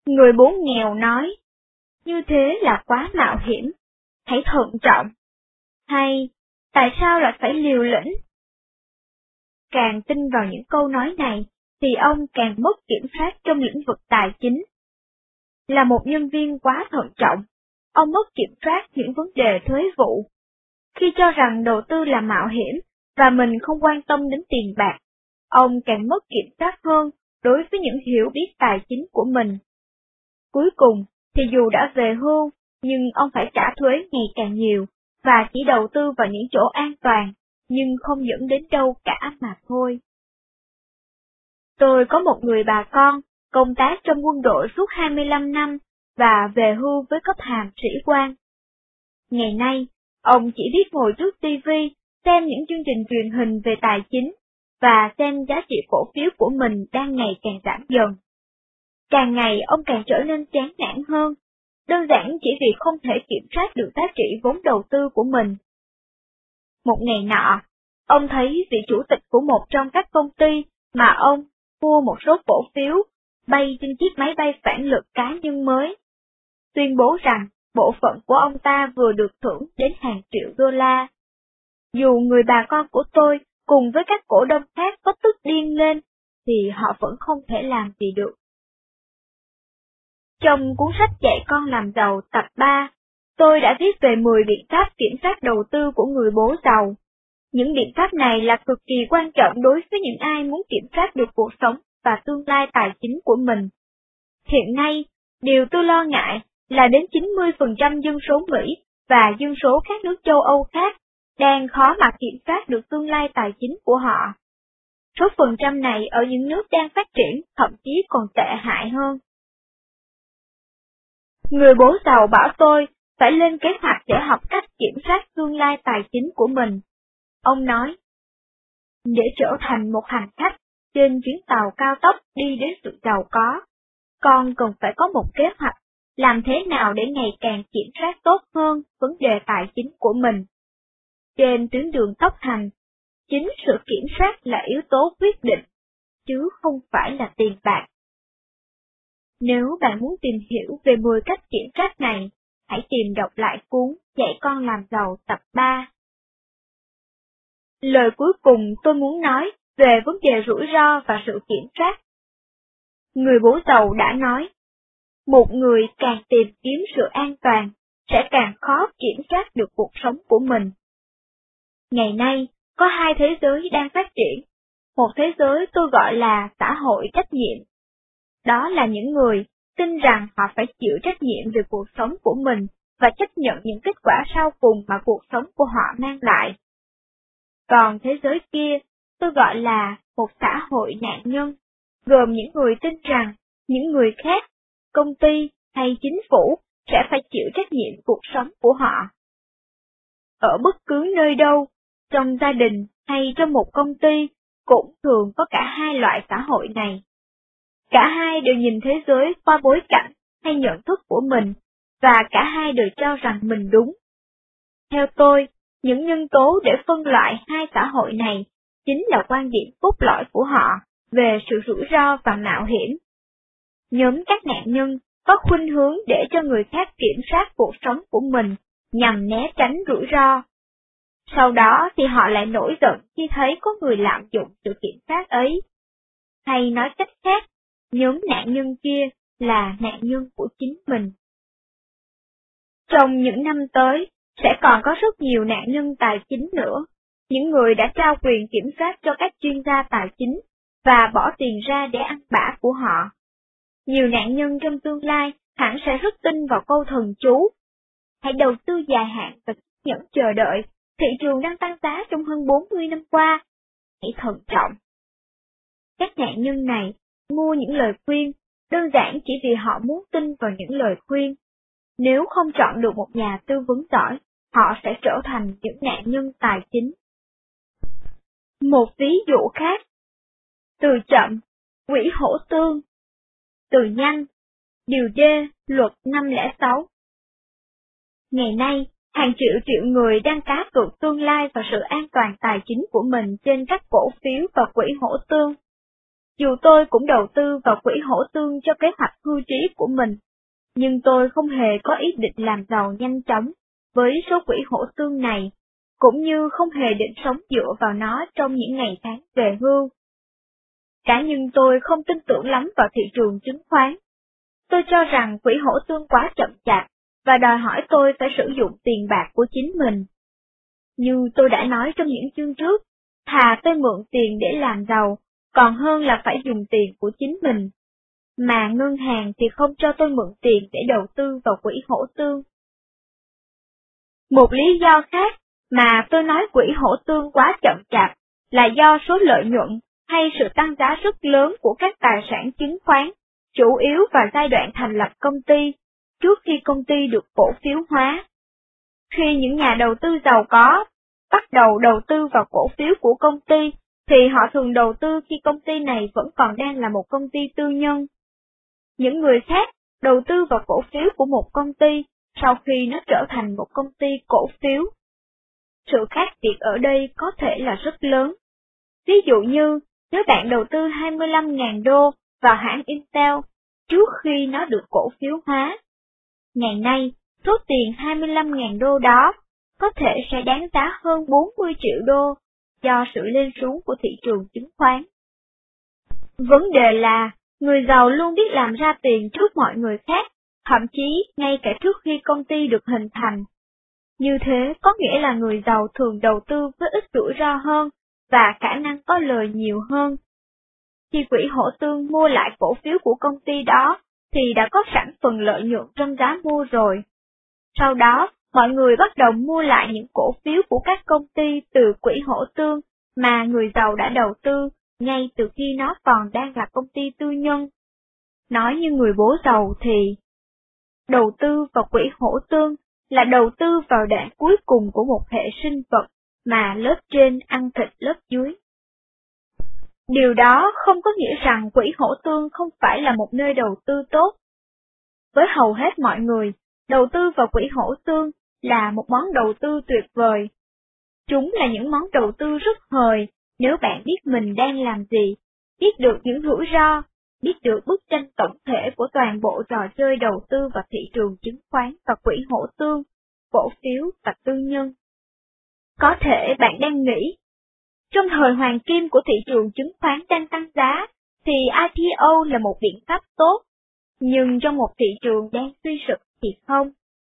Người bố nghèo nói, như thế là quá mạo hiểm, hãy thận trọng. Hay, tại sao lại phải liều lĩnh? Càng tin vào những câu nói này, thì ông càng mất kiểm soát trong lĩnh vực tài chính. Là một nhân viên quá thận trọng, ông mất kiểm soát những vấn đề thuế vụ. Khi cho rằng đầu tư là mạo hiểm, và mình không quan tâm đến tiền bạc, ông càng mất kiểm soát hơn đối với những hiểu biết tài chính của mình. Cuối cùng, thì dù đã về hưu, nhưng ông phải trả thuế ngày càng nhiều, và chỉ đầu tư vào những chỗ an toàn, nhưng không dẫn đến đâu cả mà thôi. Tôi có một người bà con, công tác trong quân đội suốt hai mươi lăm năm, và về hưu với cấp hàm sĩ quan. Ngày nay, ông chỉ biết ngồi trước ti vi, xem những chương trình truyền hình về tài chính, và xem giá trị cổ phiếu của mình đang ngày càng giảm dần. Càng ngày ông càng trở nên chán nản hơn, đơn giản chỉ vì không thể kiểm soát được giá trị vốn đầu tư của mình. Một ngày nọ, ông thấy vị chủ tịch của một trong các công ty mà ông mua một số cổ phiếu bay trên chiếc máy bay phản lực cá nhân mới, tuyên bố rằng bộ phận của ông ta vừa được thưởng đến hàng triệu đô la. Dù người bà con của tôi cùng với các cổ đông khác có tức điên lên, thì họ vẫn không thể làm gì được. Trong cuốn sách Dạy con làm giàu tập ba, tôi đã viết về mười biện pháp kiểm soát đầu tư của người bố giàu. Những biện pháp này là cực kỳ quan trọng đối với những ai muốn kiểm soát được cuộc sống và tương lai tài chính của mình. Hiện nay, điều tôi lo ngại là đến chín mươi phần trăm dân số Mỹ và dân số các nước châu Âu khác đang khó mà kiểm soát được tương lai tài chính của họ. Số phần trăm này ở những nước đang phát triển thậm chí còn tệ hại hơn. Người bố giàu bảo tôi phải lên kế hoạch để học cách kiểm soát tương lai tài chính của mình. Ông nói, để trở thành một hành khách trên chuyến tàu cao tốc đi đến sự giàu có, con cần phải có một kế hoạch làm thế nào để ngày càng kiểm soát tốt hơn vấn đề tài chính của mình. Trên tuyến đường tốc hành, chính sự kiểm soát là yếu tố quyết định, chứ không phải là tiền bạc. Nếu bạn muốn tìm hiểu về mười cách kiểm soát này, hãy tìm đọc lại cuốn Dạy con làm giàu tập ba. Lời cuối cùng tôi muốn nói về vấn đề rủi ro và sự kiểm soát. Người bố giàu đã nói, một người càng tìm kiếm sự an toàn, sẽ càng khó kiểm soát được cuộc sống của mình. Ngày nay, có hai thế giới đang phát triển. Một thế giới tôi gọi là xã hội trách nhiệm. Đó là những người tin rằng họ phải chịu trách nhiệm về cuộc sống của mình và chấp nhận những kết quả sau cùng mà cuộc sống của họ mang lại. Còn thế giới kia, tôi gọi là một xã hội nạn nhân, gồm những người tin rằng những người khác, công ty hay chính phủ sẽ phải chịu trách nhiệm cuộc sống của họ. Ở bất cứ nơi đâu, trong gia đình hay trong một công ty, cũng thường có cả hai loại xã hội này. Cả hai đều nhìn thế giới qua bối cảnh hay nhận thức của mình, và cả hai đều cho rằng mình đúng. Theo tôi, những nhân tố để phân loại hai xã hội này chính là quan điểm cốt lõi của họ về sự rủi ro và mạo hiểm. Nhóm các nạn nhân có khuynh hướng để cho người khác kiểm soát cuộc sống của mình nhằm né tránh rủi ro. Sau đó thì họ lại nổi giận khi thấy có người lạm dụng sự kiểm soát ấy. Hay nói cách khác, nhóm nạn nhân kia là nạn nhân của chính mình. Trong những năm tới, sẽ còn có rất nhiều nạn nhân tài chính nữa, những người đã trao quyền kiểm soát cho các chuyên gia tài chính và bỏ tiền ra để ăn bã của họ. Nhiều nạn nhân trong tương lai hẳn sẽ rất tin vào câu thần chú. Hãy đầu tư dài hạn và nhẫn chờ đợi, thị trường đang tăng giá trong hơn bốn mươi năm qua. Hãy thận trọng. Các nạn nhân này mua những lời khuyên, đơn giản chỉ vì họ muốn tin vào những lời khuyên. Nếu không chọn được một nhà tư vấn giỏi, họ sẽ trở thành những nạn nhân tài chính. Một ví dụ khác. Từ chậm, quỹ hổ tương. Từ nhanh, điều D luật năm không không sáu. Ngày nay, hàng triệu triệu người đang cá cược tương lai và sự an toàn tài chính của mình trên các cổ phiếu và quỹ hổ tương. Dù tôi cũng đầu tư vào quỹ hỗ tương cho kế hoạch hưu trí của mình, nhưng tôi không hề có ý định làm giàu nhanh chóng với số quỹ hỗ tương này, cũng như không hề định sống dựa vào nó trong những ngày tháng về hưu. Cá nhân tôi không tin tưởng lắm vào thị trường chứng khoán. Tôi cho rằng quỹ hỗ tương quá chậm chạp và đòi hỏi tôi phải sử dụng tiền bạc của chính mình. Như tôi đã nói trong những chương trước, thà tôi mượn tiền để làm giàu, còn hơn là phải dùng tiền của chính mình. Mà ngân hàng thì không cho tôi mượn tiền để đầu tư vào quỹ hỗ tương. Một lý do khác mà tôi nói quỹ hỗ tương quá chậm chạp là do số lợi nhuận hay sự tăng giá rất lớn của các tài sản chứng khoán, chủ yếu vào giai đoạn thành lập công ty, trước khi công ty được cổ phiếu hóa. Khi những nhà đầu tư giàu có bắt đầu đầu tư vào cổ phiếu của công ty, thì họ thường đầu tư khi công ty này vẫn còn đang là một công ty tư nhân. Những người khác đầu tư vào cổ phiếu của một công ty sau khi nó trở thành một công ty cổ phiếu. Sự khác biệt ở đây có thể là rất lớn. Ví dụ như, nếu bạn đầu tư hai mươi lăm nghìn đô vào hãng Intel trước khi nó được cổ phiếu hóa, ngày nay, số tiền hai mươi lăm nghìn đô đó có thể sẽ đáng giá hơn bốn mươi triệu đô do sự lên xuống của thị trường chứng khoán. Vấn đề là, người giàu luôn biết làm ra tiền trước mọi người khác, thậm chí ngay cả trước khi công ty được hình thành. Như thế có nghĩa là người giàu thường đầu tư với ít rủi ro hơn và khả năng có lời nhiều hơn. Khi quỹ hỗ tương mua lại cổ phiếu của công ty đó, thì đã có sẵn phần lợi nhuận trong giá mua rồi. Sau đó, mọi người bắt đầu mua lại những cổ phiếu của các công ty từ quỹ hỗ tương mà người giàu đã đầu tư, ngay từ khi nó còn đang là công ty tư nhân. Nói như người bố giàu thì, đầu tư vào quỹ hỗ tương là đầu tư vào đoạn cuối cùng của một hệ sinh vật mà lớp trên ăn thịt lớp dưới. Điều đó không có nghĩa rằng quỹ hỗ tương không phải là một nơi đầu tư tốt. Với hầu hết mọi người, đầu tư vào quỹ hỗ tương là một món đầu tư tuyệt vời. Chúng là những món đầu tư rất hời nếu bạn biết mình đang làm gì, biết được những rủi ro, biết được bức tranh tổng thể của toàn bộ trò chơi đầu tư vào thị trường chứng khoán và quỹ hỗ tương, cổ phiếu và tư nhân. Có thể bạn đang nghĩ, trong thời hoàng kim của thị trường chứng khoán đang tăng giá, thì i pê o là một biện pháp tốt, nhưng trong một thị trường đang suy sụp thì không.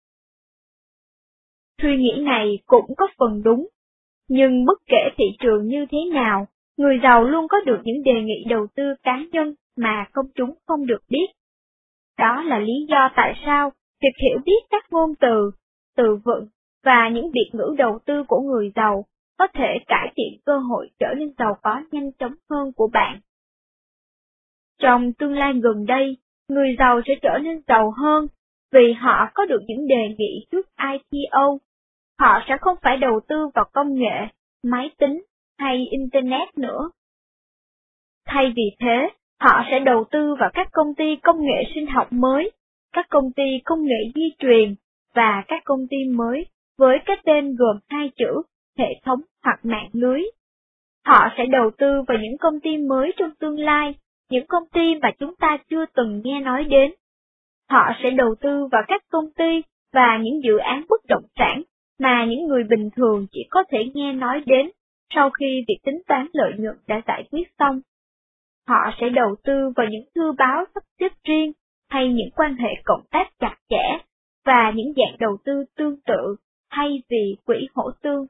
Suy nghĩ này cũng có phần đúng, nhưng bất kể thị trường như thế nào, người giàu luôn có được những đề nghị đầu tư cá nhân mà công chúng không được biết. Đó là lý do tại sao việc hiểu biết các ngôn từ, từ vựng và những biệt ngữ đầu tư của người giàu có thể cải thiện cơ hội trở nên giàu có nhanh chóng hơn của bạn. Trong tương lai gần đây, người giàu sẽ trở nên giàu hơn vì họ có được những đề nghị trước i pê o. Họ sẽ không phải đầu tư vào công nghệ, máy tính hay Internet nữa. Thay vì thế, họ sẽ đầu tư vào các công ty công nghệ sinh học mới, các công ty công nghệ di truyền và các công ty mới với cái tên gồm hai chữ hệ thống hoặc mạng lưới. Họ sẽ đầu tư vào những công ty mới trong tương lai, những công ty mà chúng ta chưa từng nghe nói đến. Họ sẽ đầu tư vào các công ty và những dự án bất động sản mà những người bình thường chỉ có thể nghe nói đến sau khi việc tính toán lợi nhuận đã giải quyết xong. Họ sẽ đầu tư vào những thư báo sắp xếp riêng hay những quan hệ cộng tác chặt chẽ và những dạng đầu tư tương tự thay vì quỹ hỗ tương.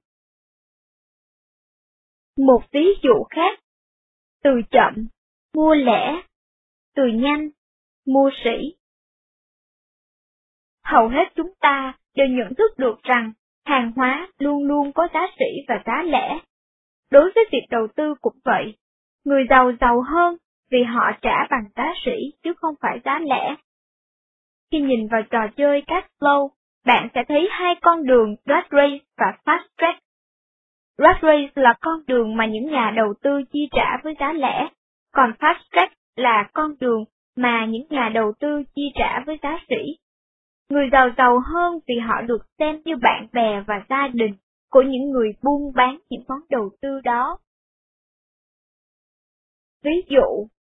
Một ví dụ khác, từ chậm, mua lẻ, từ nhanh, mua sỉ. Hầu hết chúng ta đều nhận thức được rằng hàng hóa luôn luôn có giá sỉ và giá lẻ. Đối với việc đầu tư cũng vậy, người giàu giàu hơn vì họ trả bằng giá sỉ chứ không phải giá lẻ. Khi nhìn vào trò chơi cash flow, bạn sẽ thấy hai con đường rat race và fast track. Rat race là con đường mà những nhà đầu tư chi trả với giá lẻ, còn fast track là con đường mà những nhà đầu tư chi trả với giá sỉ. Người giàu giàu hơn vì họ được xem như bạn bè và gia đình của những người buôn bán những món đầu tư đó. Ví dụ,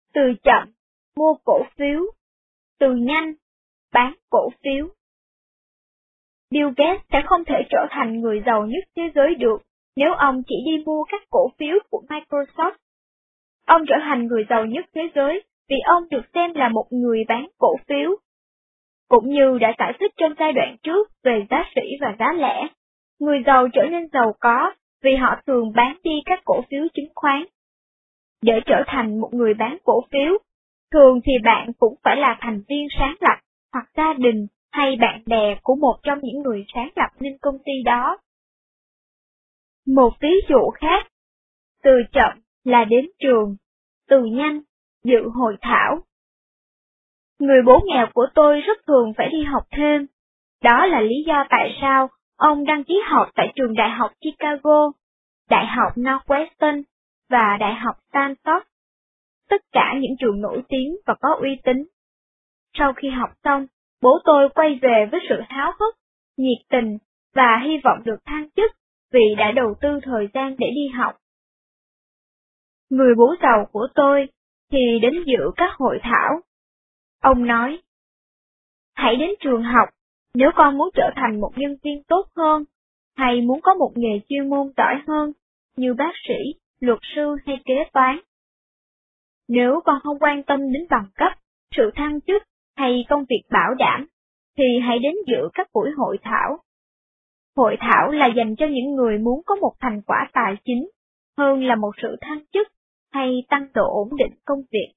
Từ chậm, mua cổ phiếu. Từ nhanh, bán cổ phiếu. Bill Gates sẽ không thể trở thành người giàu nhất thế giới được nếu ông chỉ đi mua các cổ phiếu của Microsoft. Ông trở thành người giàu nhất thế giới vì ông được xem là một người bán cổ phiếu. Cũng như đã giải thích trong giai đoạn trước về giá sĩ và giá lẻ, người giàu trở nên giàu có vì họ thường bán đi các cổ phiếu chứng khoán. Để trở thành một người bán cổ phiếu, thường thì bạn cũng phải là thành viên sáng lập hoặc gia đình hay bạn bè của một trong những người sáng lập nên công ty đó. Một ví dụ khác, từ chậm là đến trường, từ nhanh, dự hội thảo. Người bố nghèo của tôi rất thường phải đi học thêm. Đó là lý do tại sao ông đăng ký học tại trường Đại học Chicago, Đại học Northwestern và Đại học Stanford, tất cả những trường nổi tiếng và có uy tín. Sau khi học xong, bố tôi quay về với sự háo hức, nhiệt tình và hy vọng được thăng chức vì đã đầu tư thời gian để đi học. Người bố giàu của tôi thì đến dự các hội thảo. Ông nói, hãy đến trường học nếu con muốn trở thành một nhân viên tốt hơn, hay muốn có một nghề chuyên môn giỏi hơn, như bác sĩ, luật sư hay kế toán. Nếu con không quan tâm đến bằng cấp, sự thăng chức hay công việc bảo đảm, thì hãy đến dự các buổi hội thảo. Hội thảo là dành cho những người muốn có một thành quả tài chính, hơn là một sự thăng chức hay tăng độ ổn định công việc.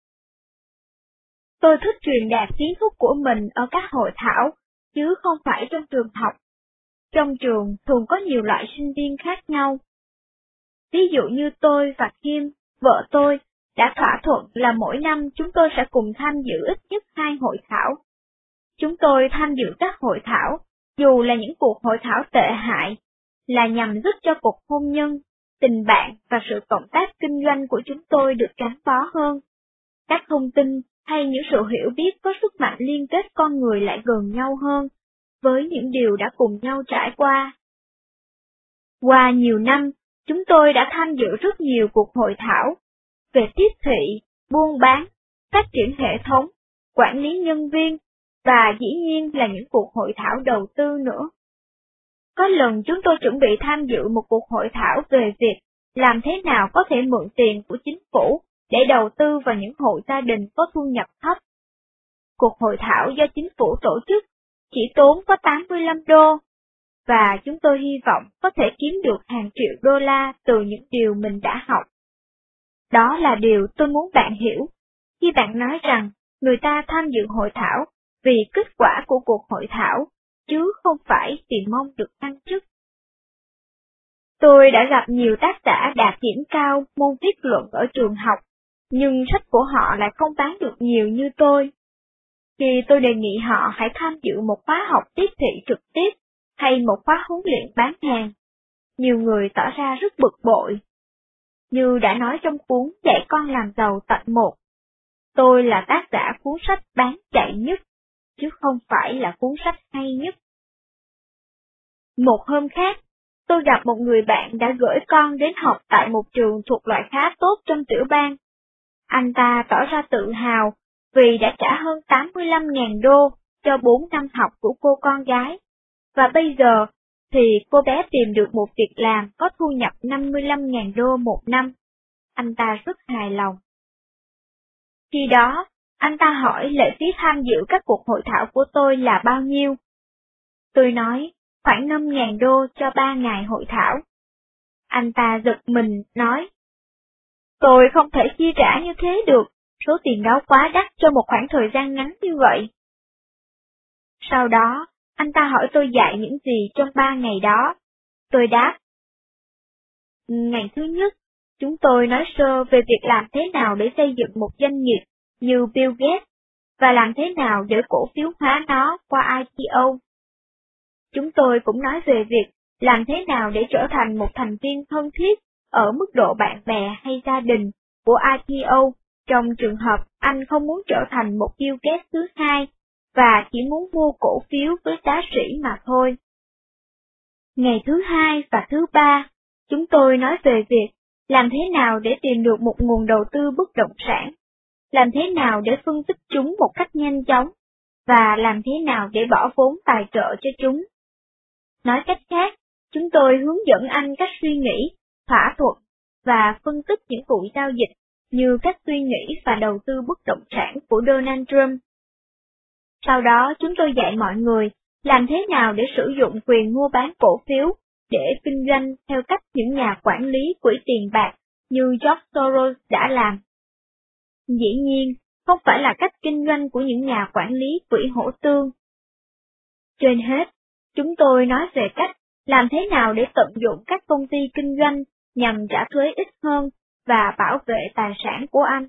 Tôi thích truyền đạt kiến thức của mình ở các hội thảo, chứ không phải trong trường học. Trong trường thường có nhiều loại sinh viên khác nhau. Ví dụ như tôi và Kim, vợ tôi, đã thỏa thuận là mỗi năm chúng tôi sẽ cùng tham dự ít nhất hai hội thảo. Chúng tôi tham dự các hội thảo, dù là những cuộc hội thảo tệ hại, là nhằm giúp cho cuộc hôn nhân, tình bạn và sự cộng tác kinh doanh của chúng tôi được gắn bó hơn. Các thông tin hay những sự hiểu biết có sức mạnh liên kết con người lại gần nhau hơn, với những điều đã cùng nhau trải qua. Qua nhiều năm, chúng tôi đã tham dự rất nhiều cuộc hội thảo về tiếp thị, buôn bán, phát triển hệ thống, quản lý nhân viên, và dĩ nhiên là những cuộc hội thảo đầu tư nữa. Có lần chúng tôi chuẩn bị tham dự một cuộc hội thảo về việc làm thế nào có thể mượn tiền của chính phủ để đầu tư vào những hộ gia đình có thu nhập thấp. Cuộc hội thảo do chính phủ tổ chức chỉ tốn có tám mươi lăm đô, và chúng tôi hy vọng có thể kiếm được hàng triệu đô la từ những điều mình đã học. Đó là điều tôi muốn bạn hiểu, khi bạn nói rằng người ta tham dự hội thảo vì kết quả của cuộc hội thảo, chứ không phải vì mong được thăng chức. Tôi đã gặp nhiều tác giả đạt điểm cao môn viết luận ở trường học, nhưng sách của họ lại không bán được nhiều như tôi. Khi tôi đề nghị họ hãy tham dự một khóa học tiếp thị trực tiếp hay một khóa huấn luyện bán hàng, nhiều người tỏ ra rất bực bội. Như đã nói trong cuốn Dạy con làm giàu tập một, tôi là tác giả cuốn sách bán chạy nhất, chứ không phải là cuốn sách hay nhất. Một hôm khác, tôi gặp một người bạn đã gửi con đến học tại một trường thuộc loại khá tốt trong tiểu bang. Anh ta tỏ ra tự hào vì đã trả hơn tám mươi lăm nghìn đô cho bốn năm học của cô con gái, và bây giờ thì cô bé tìm được một việc làm có thu nhập năm mươi lăm nghìn đô một năm. Anh ta rất hài lòng. Khi đó, anh ta hỏi lệ phí tham dự các cuộc hội thảo của tôi là bao nhiêu. Tôi nói, khoảng năm nghìn đô cho ba ngày hội thảo. Anh ta giật mình, nói, tôi không thể chi trả như thế được, số tiền đó quá đắt cho một khoảng thời gian ngắn như vậy. Sau đó, anh ta hỏi tôi dạy những gì trong ba ngày đó. Tôi đáp, ngày thứ nhất, chúng tôi nói sơ về việc làm thế nào để xây dựng một doanh nghiệp như Bill Gates, và làm thế nào để cổ phiếu hóa nó qua I P O. Chúng tôi cũng nói về việc làm thế nào để trở thành một thành viên thân thiết ở mức độ bạn bè hay gia đình của I P O trong trường hợp anh không muốn trở thành một Bill Gates thứ hai và chỉ muốn mua cổ phiếu với giá sĩ mà thôi. Ngày thứ hai và thứ ba, chúng tôi nói về việc làm thế nào để tìm được một nguồn đầu tư bất động sản làm thế nào để phân tích chúng một cách nhanh chóng, và làm thế nào để bỏ vốn tài trợ cho chúng. Nói cách khác, chúng tôi hướng dẫn anh cách suy nghĩ, thỏa thuận và phân tích những vụ giao dịch như cách suy nghĩ và đầu tư bất động sản của Donald Trump. Sau đó chúng tôi dạy mọi người làm thế nào để sử dụng quyền mua bán cổ phiếu để kinh doanh theo cách những nhà quản lý quỹ tiền bạc như George Soros đã làm. Dĩ nhiên, không phải là cách kinh doanh của những nhà quản lý quỹ hỗ tương. Trên hết, chúng tôi nói về cách làm thế nào để tận dụng các công ty kinh doanh nhằm trả thuế ít hơn và bảo vệ tài sản của anh.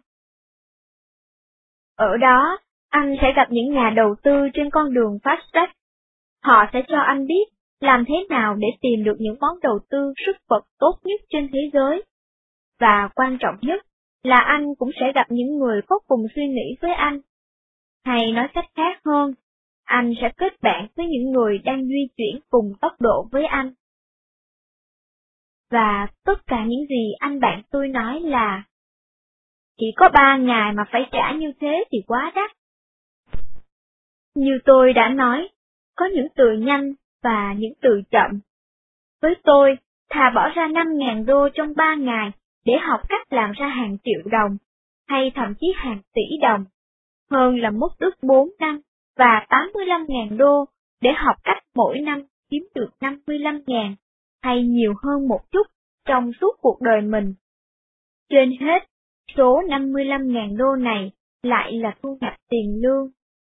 Ở đó, anh sẽ gặp những nhà đầu tư trên con đường fast track. Họ sẽ cho anh biết làm thế nào để tìm được những món đầu tư sức bật tốt nhất trên thế giới. Và quan trọng nhất là anh cũng sẽ gặp những người có cùng suy nghĩ với anh. Hay nói cách khác hơn, anh sẽ kết bạn với những người đang di chuyển cùng tốc độ với anh. Và tất cả những gì anh bạn tôi nói là chỉ có ba ngày mà phải trả như thế thì quá đắt. Như tôi đã nói, có những từ nhanh và những từ chậm. Với tôi, thà bỏ ra năm nghìn đô trong ba ngày để học cách làm ra hàng triệu đồng, hay thậm chí hàng tỷ đồng, hơn là mất ước bốn năm và tám mươi lăm nghìn đô để học cách mỗi năm kiếm được năm mươi lăm nghìn, hay nhiều hơn một chút trong suốt cuộc đời mình. Trên hết, số năm mươi lăm nghìn đô này lại là thu nhập tiền lương.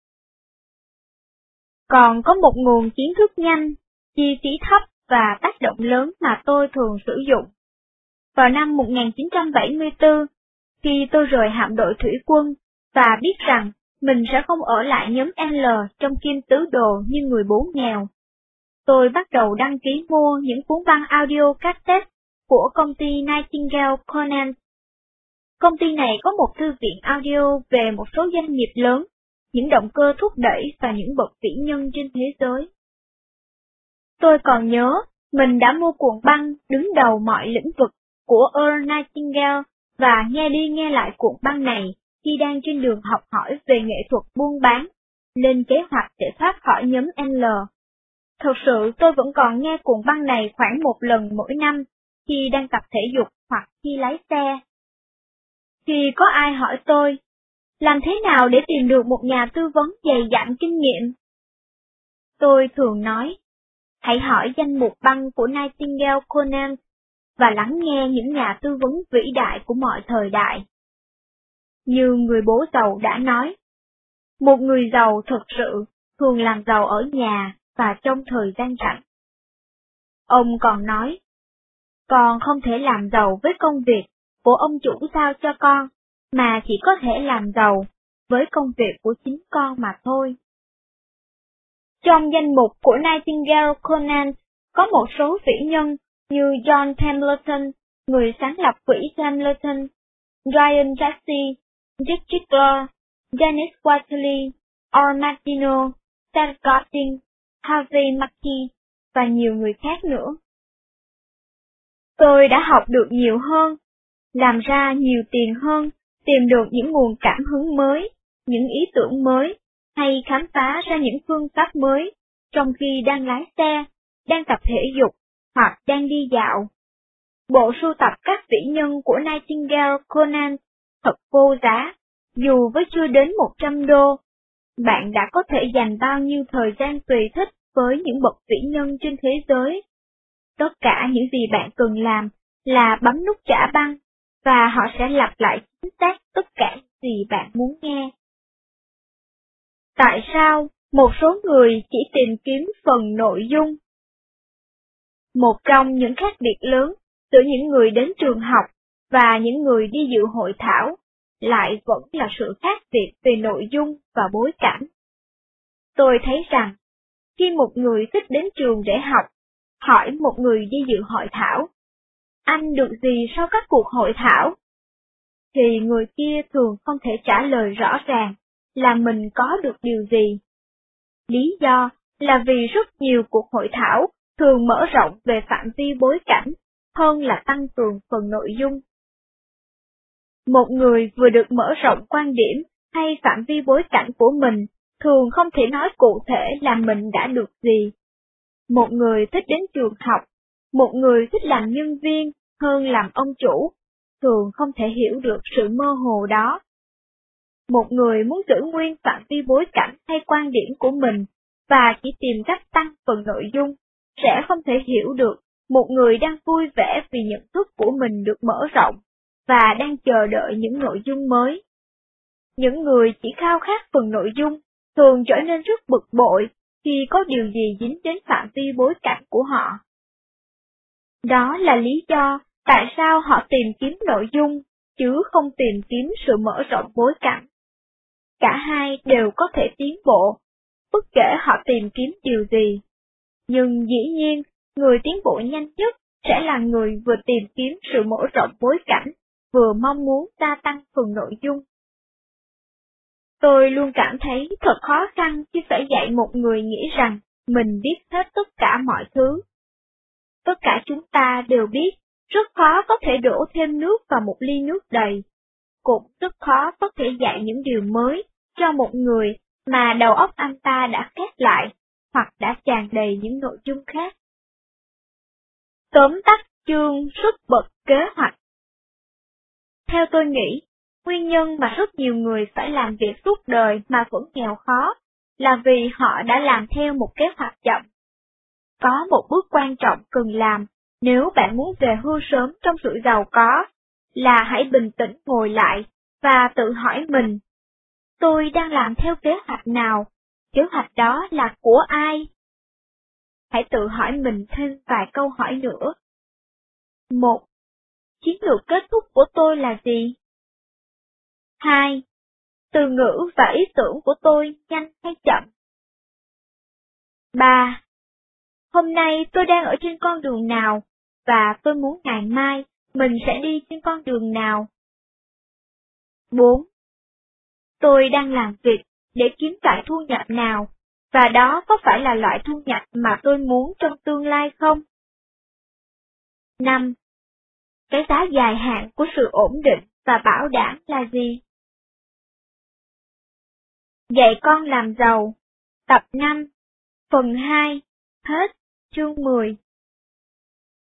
Còn có một nguồn kiến thức nhanh, chi phí thấp và tác động lớn mà tôi thường sử dụng. Vào năm một nghìn chín trăm bảy mươi tư, khi tôi rời hạm đội thủy quân và biết rằng mình sẽ không ở lại nhóm L trong kim tứ đồ như người bố nghèo, tôi bắt đầu đăng ký mua những cuốn băng audio cassette của công ty Nightingale Conant. Công ty này có một thư viện audio về một số doanh nghiệp lớn, những động cơ thúc đẩy và những bậc vĩ nhân trên thế giới. Tôi còn nhớ, mình đã mua cuộn băng đứng đầu mọi lĩnh vực của Earl Nightingale và nghe đi nghe lại cuộn băng này khi đang trên đường học hỏi về nghệ thuật buôn bán, lên kế hoạch để thoát khỏi nhóm L. Thật sự tôi vẫn còn nghe cuộn băng này khoảng một lần mỗi năm, khi đang tập thể dục hoặc khi lái xe. Khi có ai hỏi tôi, làm thế nào để tìm được một nhà tư vấn dày dặn kinh nghiệm? Tôi thường nói, hãy hỏi danh mục băng của Nightingale Conant và lắng nghe những nhà tư vấn vĩ đại của mọi thời đại. Như người bố giàu đã nói, một người giàu thực sự thường làm giàu ở nhà và trong thời gian rảnh. Ông còn nói, con không thể làm giàu với công việc của ông chủ giao cho con, mà chỉ có thể làm giàu với công việc của chính con mà thôi. Trong danh mục của Nightingale Conant có một số vĩ nhân như John Templeton, người sáng lập quỹ Templeton, Ryan Jassy, Dick Ziegler, Dennis Waitley, Or Martino, Seth Godin, Harvey Mackey và nhiều người khác nữa. Tôi đã học được nhiều hơn, làm ra nhiều tiền hơn, tìm được những nguồn cảm hứng mới, những ý tưởng mới, hay khám phá ra những phương pháp mới, trong khi đang lái xe, đang tập thể dục, hoặc đang đi dạo. Bộ sưu tập các vĩ nhân của Nightingale Conant thật vô giá, dù với chưa đến một trăm đô. Bạn đã có thể dành bao nhiêu thời gian tùy thích với những bậc vĩ nhân trên thế giới. Tất cả những gì bạn cần làm là bấm nút trả băng, và họ sẽ lặp lại chính xác tất cả những gì bạn muốn nghe. Tại sao một số người chỉ tìm kiếm phần nội dung? Một trong những khác biệt lớn giữa những người đến trường học và những người đi dự hội thảo lại vẫn là sự khác biệt về nội dung và bối cảnh. Tôi thấy rằng, khi một người thích đến trường để học, hỏi một người đi dự hội thảo, anh được gì sau các cuộc hội thảo? Thì người kia thường không thể trả lời rõ ràng là mình có được điều gì. Lý do là vì rất nhiều cuộc hội thảo thường mở rộng về phạm vi bối cảnh hơn là tăng cường phần nội dung. Một người vừa được mở rộng quan điểm hay phạm vi bối cảnh của mình, thường không thể nói cụ thể là mình đã được gì. Một người thích đến trường học, một người thích làm nhân viên hơn làm ông chủ, thường không thể hiểu được sự mơ hồ đó. Một người muốn giữ nguyên phạm vi bối cảnh hay quan điểm của mình và chỉ tìm cách tăng phần nội dung, sẽ không thể hiểu được một người đang vui vẻ vì nhận thức của mình được mở rộng và đang chờ đợi những nội dung mới. Những người chỉ khao khát phần nội dung thường trở nên rất bực bội khi có điều gì dính đến phạm vi bối cảnh của họ. Đó là lý do tại sao họ tìm kiếm nội dung, chứ không tìm kiếm sự mở rộng bối cảnh. Cả hai đều có thể tiến bộ, bất kể họ tìm kiếm điều gì. Nhưng dĩ nhiên, người tiến bộ nhanh nhất sẽ là người vừa tìm kiếm sự mở rộng bối cảnh, vừa mong muốn gia tăng phần nội dung. Tôi luôn cảm thấy thật khó khăn khi phải dạy một người nghĩ rằng mình biết hết tất cả mọi thứ. Tất cả chúng ta đều biết, rất khó có thể đổ thêm nước vào một ly nước đầy. Cũng rất khó có thể dạy những điều mới cho một người mà đầu óc anh ta đã khép lại, hoặc đã tràn đầy những nội dung khác. Tóm tắt chương sức bật kế hoạch. Theo tôi nghĩ, nguyên nhân mà rất nhiều người phải làm việc suốt đời mà vẫn nghèo khó, là vì họ đã làm theo một kế hoạch chậm. Có một bước quan trọng cần làm nếu bạn muốn về hưu sớm trong sự giàu có, là hãy bình tĩnh ngồi lại và tự hỏi mình, tôi đang làm theo kế hoạch nào? Kế hoạch đó là của ai? Hãy tự hỏi mình thêm vài câu hỏi nữa. Một. Chiến lược kết thúc của tôi là gì? Hai. Từ ngữ và ý tưởng của tôi nhanh hay chậm? Ba. Hôm nay tôi đang ở trên con đường nào, và tôi muốn ngày mai mình sẽ đi trên con đường nào? Bốn. Tôi đang làm việc để kiếm loại thu nhập nào, và đó có phải là loại thu nhập mà tôi muốn trong tương lai không? Năm. Cái giá dài hạn của sự ổn định và bảo đảm là gì? Dạy con làm giàu. Tập năm. Phần hai. Hết. Chương mười.